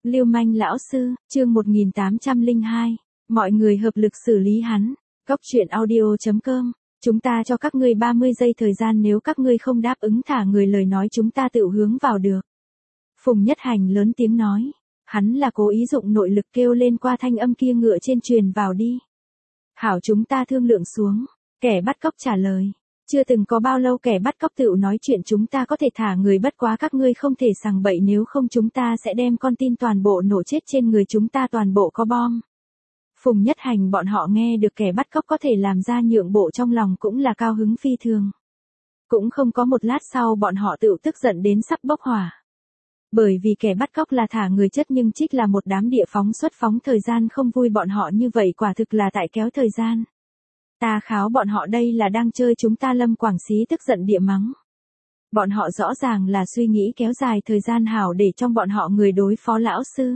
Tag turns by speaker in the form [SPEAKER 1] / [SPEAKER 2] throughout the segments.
[SPEAKER 1] Lưu manh lão sư, chương 1802. Mọi người hợp lực xử lý hắn. Góc truyện audio.com. Chúng ta cho các ngươi 30 giây thời gian, nếu các ngươi không đáp ứng thả người lời nói chúng ta tự hướng vào được. Phùng Nhất Hành lớn tiếng nói. Hắn là cố ý dụng nội lực kêu lên qua thanh âm kia ngựa trên truyền vào đi. Hảo, chúng ta thương lượng xuống. Kẻ bắt cóc trả lời. Chưa từng có bao lâu kẻ bắt cóc tự nói chuyện chúng ta có thể thả người, bất quá các ngươi không thể sằng bậy, nếu không chúng ta sẽ đem con tin toàn bộ nổ chết, trên người chúng ta toàn bộ có bom. Phùng Nhất Hành bọn họ nghe được kẻ bắt cóc có thể làm ra nhượng bộ trong lòng cũng là cao hứng phi thường. Cũng không có một lát sau bọn họ tự tức giận đến sắp bốc hỏa. Bởi vì kẻ bắt cóc là thả người chất nhưng trích là một đám địa phóng xuất phóng thời gian không vui, bọn họ như vậy quả thực là tại kéo thời gian. Ta kháo bọn họ đây là đang chơi chúng ta. Lâm Quảng Xí tức giận địa mắng. Bọn họ rõ ràng là suy nghĩ kéo dài thời gian hảo để trong bọn họ người đối phó lão sư.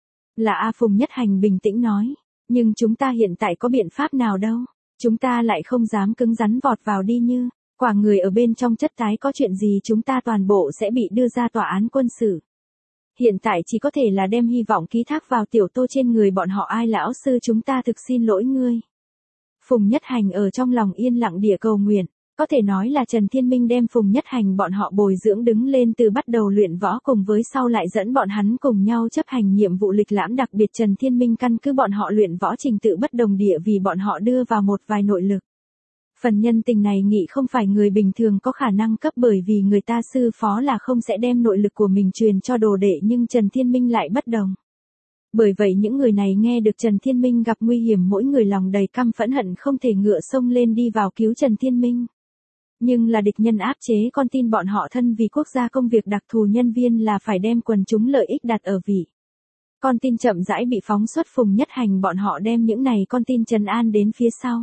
[SPEAKER 1] Là A. Phùng Nhất Hành bình tĩnh nói. Nhưng chúng ta hiện tại có biện pháp nào đâu. Chúng ta lại không dám cứng rắn vọt vào đi, như quả người ở bên trong chất tái có chuyện gì chúng ta toàn bộ sẽ bị đưa ra tòa án quân sự. Hiện tại chỉ có thể là đem hy vọng ký thác vào Tiểu Tô trên người bọn họ. Ai lão sư, chúng ta thực xin lỗi ngươi. Phùng Nhất Hành ở trong lòng yên lặng địa cầu nguyện. Có thể nói là Trần Thiên Minh đem Phùng Nhất Hành bọn họ bồi dưỡng đứng lên từ bắt đầu luyện võ, cùng với sau lại dẫn bọn hắn cùng nhau chấp hành nhiệm vụ lịch lãm. Đặc biệt Trần Thiên Minh căn cứ bọn họ luyện võ trình tự bất đồng địa vì bọn họ đưa vào một vài nội lực. Phần nhân tình này nghĩ không phải người bình thường có khả năng cấp, bởi vì người ta sư phó là không sẽ đem nội lực của mình truyền cho đồ đệ, nhưng Trần Thiên Minh lại bất đồng. Bởi vậy những người này nghe được Trần Thiên Minh gặp nguy hiểm, mỗi người lòng đầy căm phẫn hận không thể ngựa xông lên đi vào cứu Trần Thiên Minh. Nhưng là địch nhân áp chế con tin bọn họ, thân vì quốc gia công việc đặc thù, nhân viên là phải đem quần chúng lợi ích đặt ở vị. Con tin chậm rãi bị phóng xuất. Phùng Nhất Hành bọn họ đem những này con tin trấn an đến phía sau.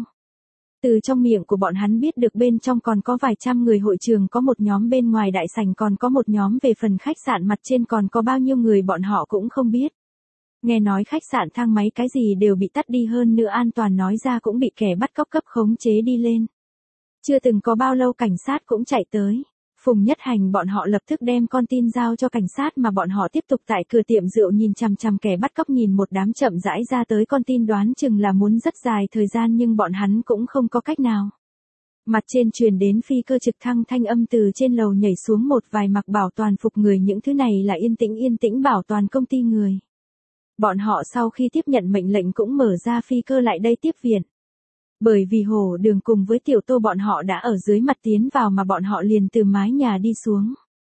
[SPEAKER 1] Từ trong miệng của bọn hắn biết được bên trong còn có vài trăm người, hội trường có một nhóm, bên ngoài đại sảnh còn có một nhóm, về phần khách sạn mặt trên còn có bao nhiêu người bọn họ cũng không biết. Nghe nói khách sạn thang máy cái gì đều bị tắt đi, hơn nữa an toàn nói ra cũng bị kẻ bắt cóc cấp khống chế đi lên. Chưa từng có bao lâu cảnh sát cũng chạy tới. Phùng Nhất Hành bọn họ lập tức đem con tin giao cho cảnh sát, mà bọn họ tiếp tục tại cửa tiệm rượu nhìn chằm chằm kẻ bắt cóc, nhìn một đám chậm rãi ra tới con tin, đoán chừng là muốn rất dài thời gian nhưng bọn hắn cũng không có cách nào. Mặt trên truyền đến phi cơ trực thăng thanh âm, từ trên lầu nhảy xuống một vài mặc bảo toàn phục người, những thứ này là yên tĩnh bảo toàn công ty người. Bọn họ sau khi tiếp nhận mệnh lệnh cũng mở ra phi cơ lại đây tiếp viện. Bởi vì Hồ Đường cùng với Tiểu Tô bọn họ đã ở dưới mặt tiến vào, mà bọn họ liền từ mái nhà đi xuống.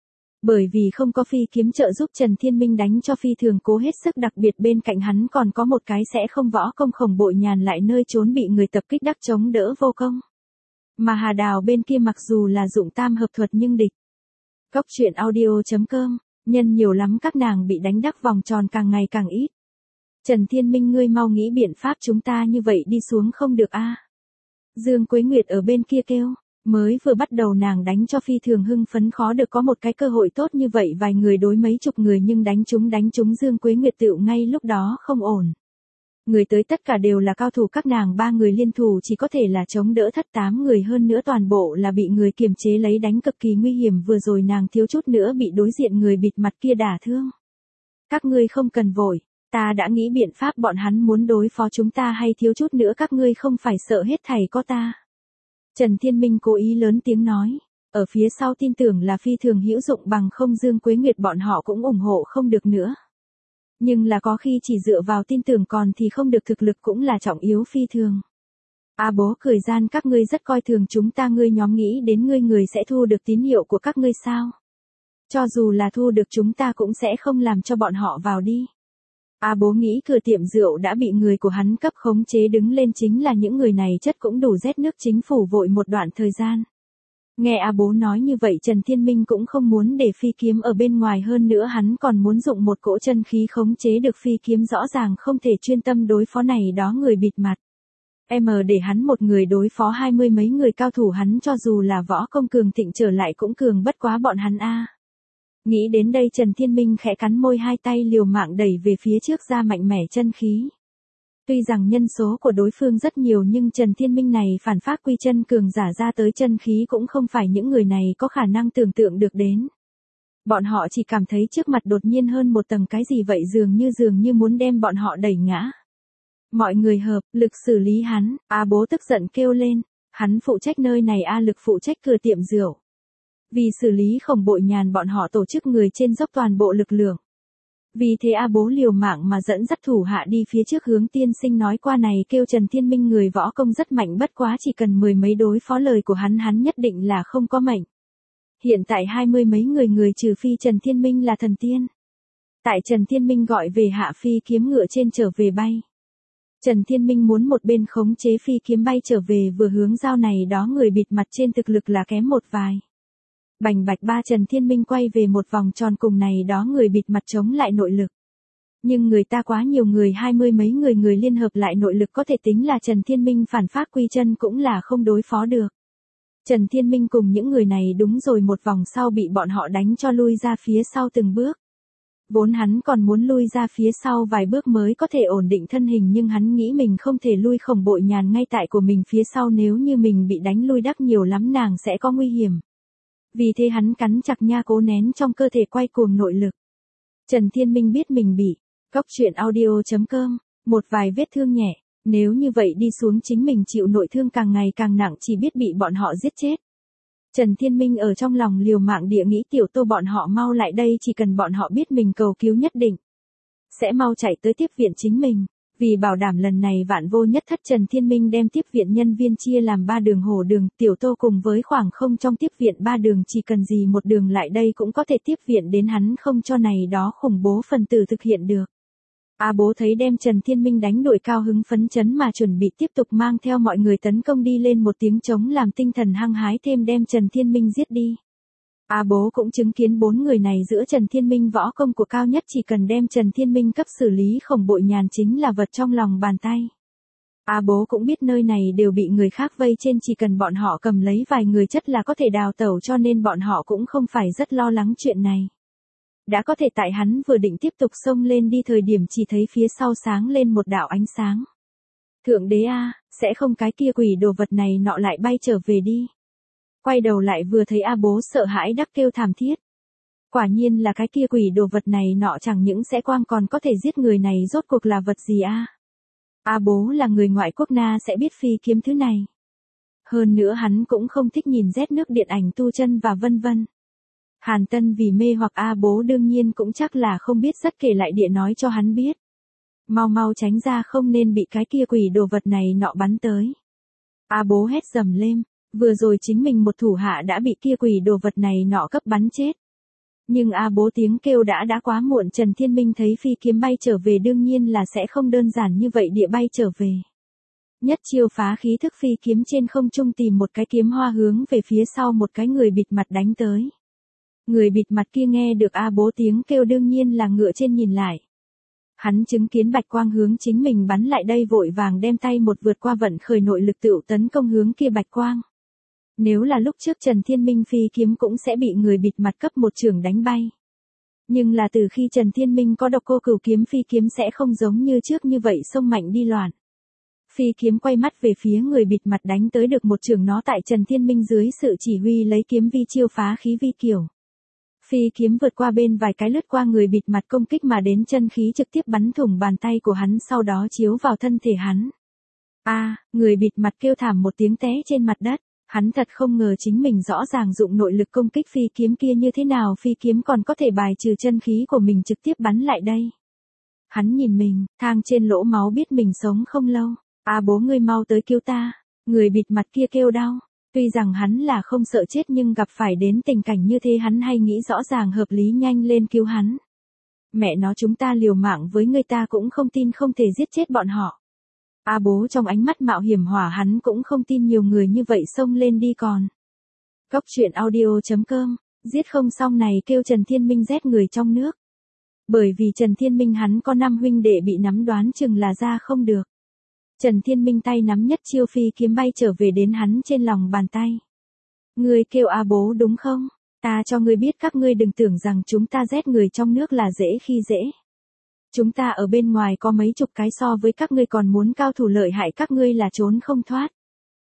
[SPEAKER 1] Bởi vì không có phi kiếm trợ giúp, Trần Thiên Minh đánh cho phi thường cố hết sức, đặc biệt bên cạnh hắn còn có một cái sẽ không võ công Khổng Bội Nhàn lại nơi trốn bị người tập kích đắc chống đỡ vô công. Mà Hà Đào bên kia mặc dù là dụng tam hợp thuật nhưng địch. Góc truyện audio.com. Nhân nhiều lắm, các nàng bị đánh đắc vòng tròn càng ngày càng ít. Trần Thiên Minh, ngươi mau nghĩ biện pháp, chúng ta như vậy đi xuống không được a. Dương Quế Nguyệt ở bên kia kêu. Mới vừa bắt đầu nàng đánh cho phi thường hưng phấn, khó được có một cái cơ hội tốt như vậy, vài người đối mấy chục người nhưng đánh trúng Dương Quế Nguyệt tựu ngay lúc đó không ổn. Người tới tất cả đều là cao thủ, các nàng ba người liên thủ chỉ có thể là chống đỡ thất 8 người, hơn nữa toàn bộ là bị người kiềm chế lấy đánh, cực kỳ nguy hiểm. Vừa rồi nàng thiếu chút nữa bị đối diện người bịt mặt kia đả thương. Các ngươi không cần vội, ta đã nghĩ biện pháp, bọn hắn muốn đối phó chúng ta hay thiếu chút nữa các ngươi không phải sợ hết thảy có ta. Trần Thiên Minh cố ý lớn tiếng nói. Ở phía sau tin tưởng là phi thường hữu dụng, bằng không Dương Quế Nguyệt bọn họ cũng ủng hộ không được nữa. Nhưng là có khi chỉ dựa vào tin tưởng còn thì không được, thực lực cũng là trọng yếu phi thường. A Bố cười gian, các ngươi rất coi thường chúng ta, ngươi nhóm nghĩ đến ngươi người sẽ thu được tín hiệu của các ngươi sao? Cho dù là thu được chúng ta cũng sẽ không làm cho bọn họ vào đi. A Bố nghĩ cửa tiệm rượu đã bị người của hắn cấp khống chế đứng lên, chính là những người này chất cũng đủ rét nước chính phủ vội một đoạn thời gian. Nghe A Bố nói như vậy, Trần Thiên Minh cũng không muốn để phi kiếm ở bên ngoài, hơn nữa hắn còn muốn dụng một cỗ chân khí khống chế được phi kiếm, rõ ràng không thể chuyên tâm đối phó này đó người bịt mặt. Để hắn một người đối phó 20 mấy người cao thủ, hắn cho dù là võ công cường thịnh trở lại cũng cường bất quá bọn hắn a. Nghĩ đến đây Trần Thiên Minh khẽ cắn môi, hai tay liều mạng đẩy về phía trước ra mạnh mẽ chân khí. Tuy rằng nhân số của đối phương rất nhiều nhưng Trần Thiên Minh này phản phát quy chân cường giả ra tới chân khí cũng không phải những người này có khả năng tưởng tượng được đến. Bọn họ chỉ cảm thấy trước mặt đột nhiên hơn một tầng cái gì vậy dường như muốn đem bọn họ đẩy ngã. Mọi người hợp, lực xử lý hắn, bố tức giận kêu lên, hắn phụ trách nơi này lực phụ trách cửa tiệm rượu. Vì xử lý Khổng Bội Nhàn bọn họ tổ chức người trên dốc toàn bộ lực lượng. Vì thế bố liều mạng mà dẫn dắt thủ hạ đi phía trước hướng tiên sinh nói qua này kêu Trần Thiên Minh người võ công rất mạnh bất quá chỉ cần 10 mấy đối phó lời của hắn nhất định là không có mệnh. Hiện tại 20 mấy người trừ phi Trần Thiên Minh là thần tiên. Tại Trần Thiên Minh gọi về hạ phi kiếm ngựa trên trở về bay. Trần Thiên Minh muốn một bên khống chế phi kiếm bay trở về vừa hướng giao này đó người bịt mặt trên thực lực là kém một vài. Bành bạch ba Trần Thiên Minh quay về một vòng tròn cùng này đó người bịt mặt chống lại nội lực. Nhưng người ta quá nhiều người 20 mấy người liên hợp lại nội lực có thể tính là Trần Thiên Minh phản phát quy chân cũng là không đối phó được. Trần Thiên Minh cùng những người này đúng rồi một vòng sau bị bọn họ đánh cho lui ra phía sau từng bước. Vốn hắn còn muốn lui ra phía sau vài bước mới có thể ổn định thân hình nhưng hắn nghĩ mình không thể lui Khổng Bội Nhàn ngay tại của mình phía sau nếu như mình bị đánh lui đắc nhiều lắm nàng sẽ có nguy hiểm. Vì thế hắn cắn chặt nha cố nén trong cơ thể quay cuồng nội lực. Trần Thiên Minh biết mình bị Cóc Truyện Audio.com, một vài vết thương nhẹ, nếu như vậy đi xuống chính mình chịu nội thương càng ngày càng nặng chỉ biết bị bọn họ giết chết. Trần Thiên Minh ở trong lòng liều mạng địa nghĩ Tiểu Tô bọn họ mau lại đây chỉ cần bọn họ biết mình cầu cứu nhất định. Sẽ mau chạy tới tiếp viện chính mình. Vì bảo đảm lần này vạn vô nhất thất Trần Thiên Minh đem tiếp viện nhân viên chia làm 3 đường hổ đường, Tiểu Tô cùng với khoảng không trong tiếp viện 3 đường chỉ cần gì một đường lại đây cũng có thể tiếp viện đến hắn không cho này đó khủng bố phần tử thực hiện được. Bố thấy đem Trần Thiên Minh đánh đuổi cao hứng phấn chấn mà chuẩn bị tiếp tục mang theo mọi người tấn công đi lên một tiếng trống làm tinh thần hăng hái thêm đem Trần Thiên Minh giết đi. Bố cũng chứng kiến 4 người này giữa Trần Thiên Minh võ công của cao nhất chỉ cần đem Trần Thiên Minh cấp xử lý Khổng Bội Nhàn chính là vật trong lòng bàn tay. Bố cũng biết nơi này đều bị người khác vây trên chỉ cần bọn họ cầm lấy vài người chất là có thể đào tẩu cho nên bọn họ cũng không phải rất lo lắng chuyện này. Đã có thể tại hắn vừa định tiếp tục xông lên đi thời điểm chỉ thấy phía sau sáng lên một đạo ánh sáng. Thượng đế sẽ không cái kia quỷ đồ vật này nọ lại bay trở về đi. Quay đầu lại vừa thấy bố sợ hãi đắc kêu thảm thiết. Quả nhiên là cái kia quỷ đồ vật này nọ chẳng những sẽ quang còn có thể giết người này rốt cuộc là vật gì bố là người ngoại quốc na sẽ biết phi kiếm thứ này. Hơn nữa hắn cũng không thích nhìn rét nước điện ảnh tu chân và vân vân. Hàn Tân vì mê hoặc bố đương nhiên cũng chắc là không biết rất kể lại địa nói cho hắn biết. Mau tránh ra không nên bị cái kia quỷ đồ vật này nọ bắn tới. Bố hét dầm lên, vừa rồi chính mình một thủ hạ đã bị kia quỷ đồ vật này nọ cấp bắn chết. Nhưng bố tiếng kêu đã quá muộn Trần Thiên Minh thấy phi kiếm bay trở về đương nhiên là sẽ không đơn giản như vậy địa bay trở về. Nhất chiêu phá khí thức phi kiếm trên không trung tìm một cái kiếm hoa hướng về phía sau một cái người bịt mặt đánh tới. Người bịt mặt kia nghe được bố tiếng kêu đương nhiên là ngựa trên nhìn lại. Hắn chứng kiến bạch quang hướng chính mình bắn lại đây vội vàng đem tay một vượt qua vận khởi nội lực tựu tấn công hướng kia bạch quang. Nếu là lúc trước Trần Thiên Minh phi kiếm cũng sẽ bị người bịt mặt cấp một chưởng đánh bay. Nhưng là từ khi Trần Thiên Minh có độc cô cửu kiếm phi kiếm sẽ không giống như trước như vậy xông mạnh đi loạn. Phi kiếm quay mắt về phía người bịt mặt đánh tới được một chưởng nó tại Trần Thiên Minh dưới sự chỉ huy lấy kiếm vi chiêu phá khí vi kiểu. Phi kiếm vượt qua bên vài cái lướt qua người bịt mặt công kích mà đến chân khí trực tiếp bắn thủng bàn tay của hắn sau đó chiếu vào thân thể hắn. Người bịt mặt kêu thảm một tiếng té trên mặt đất. Hắn thật không ngờ chính mình rõ ràng dụng nội lực công kích phi kiếm kia như thế nào phi kiếm còn có thể bài trừ chân khí của mình trực tiếp bắn lại đây. Hắn nhìn mình, thang trên lỗ máu biết mình sống không lâu. Bố ngươi mau tới cứu ta. Người bịt mặt kia kêu đau. Tuy rằng hắn là không sợ chết nhưng gặp phải đến tình cảnh như thế hắn hay nghĩ rõ ràng hợp lý nhanh lên cứu hắn. Mẹ nó chúng ta liều mạng với người ta cũng không tin không thể giết chết bọn họ. Bố trong ánh mắt mạo hiểm hỏa hắn cũng không tin nhiều người như vậy xông lên đi còn. Cóc Truyện Audio.com, giết không xong này kêu Trần Thiên Minh rét người trong nước. Bởi vì Trần Thiên Minh hắn có 5 huynh đệ bị nắm đoán chừng là ra không được. Trần Thiên Minh tay nắm nhất chiêu phi kiếm bay trở về đến hắn trên lòng bàn tay. Ngươi kêu bố đúng không? Ta cho ngươi biết các ngươi đừng tưởng rằng chúng ta rét người trong nước là dễ khi dễ. Chúng ta ở bên ngoài có mấy chục cái so với các ngươi còn muốn cao thủ lợi hại các ngươi là trốn không thoát.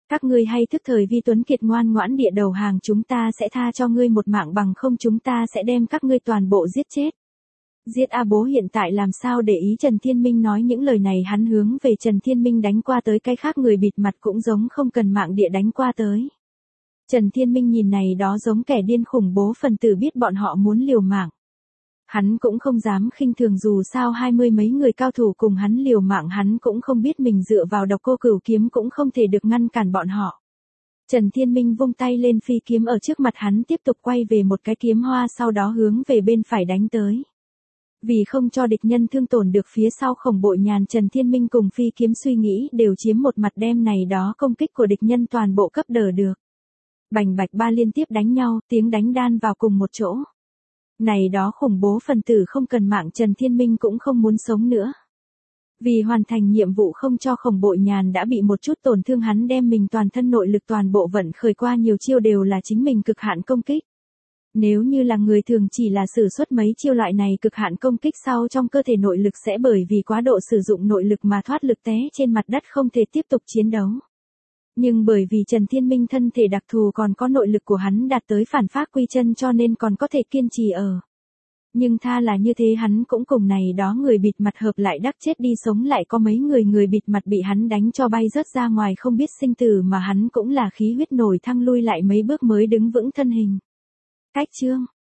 [SPEAKER 1] Các ngươi hay thức thời Vi Tuấn Kiệt ngoan ngoãn địa đầu hàng, chúng ta sẽ tha cho ngươi một mạng, bằng không chúng ta sẽ đem các ngươi toàn bộ giết chết. Giết a bố hiện tại làm sao để ý Trần Thiên Minh nói những lời này, hắn hướng về Trần Thiên Minh đánh qua tới, cái khác người bịt mặt cũng giống không cần mạng địa đánh qua tới. Trần Thiên Minh nhìn này đó giống kẻ điên khủng bố phần tử, biết bọn họ muốn liều mạng. Hắn cũng không dám khinh thường, dù sao 20 mấy người cao thủ cùng hắn liều mạng, hắn cũng không biết mình dựa vào độc cô cửu kiếm cũng không thể được ngăn cản bọn họ. Trần Thiên Minh vung tay lên, phi kiếm ở trước mặt hắn tiếp tục quay về một cái kiếm hoa, sau đó hướng về bên phải đánh tới. Vì không cho địch nhân thương tổn được phía sau Khổng Bội Nhàn, Trần Thiên Minh cùng phi kiếm suy nghĩ đều chiếm một mặt, đem này đó công kích của địch nhân toàn bộ cấp đỡ được. Bành bạch ba liên tiếp đánh nhau, tiếng đánh đan vào cùng một chỗ. Này đó khủng bố phần tử không cần mạng, Trần Thiên Minh cũng không muốn sống nữa. Vì hoàn thành nhiệm vụ không cho Khổng Bội Nhàn đã bị một chút tổn thương, hắn đem mình toàn thân nội lực toàn bộ vận khởi qua, nhiều chiêu đều là chính mình cực hạn công kích. Nếu như là người thường chỉ là sử xuất mấy chiêu loại này cực hạn công kích sau, trong cơ thể nội lực sẽ bởi vì quá độ sử dụng nội lực mà thoát lực té trên mặt đất, không thể tiếp tục chiến đấu. Nhưng bởi vì Trần Thiên Minh thân thể đặc thù, còn có nội lực của hắn đạt tới phản phát quy chân, cho nên còn có thể kiên trì ở. Nhưng tha là như thế, hắn cũng cùng này đó người bịt mặt hợp lại đắc chết đi sống lại, có mấy người bịt mặt bị hắn đánh cho bay rớt ra ngoài không biết sinh tử, mà hắn cũng là khí huyết nổi thăng lui lại mấy bước mới đứng vững thân hình. Cách chương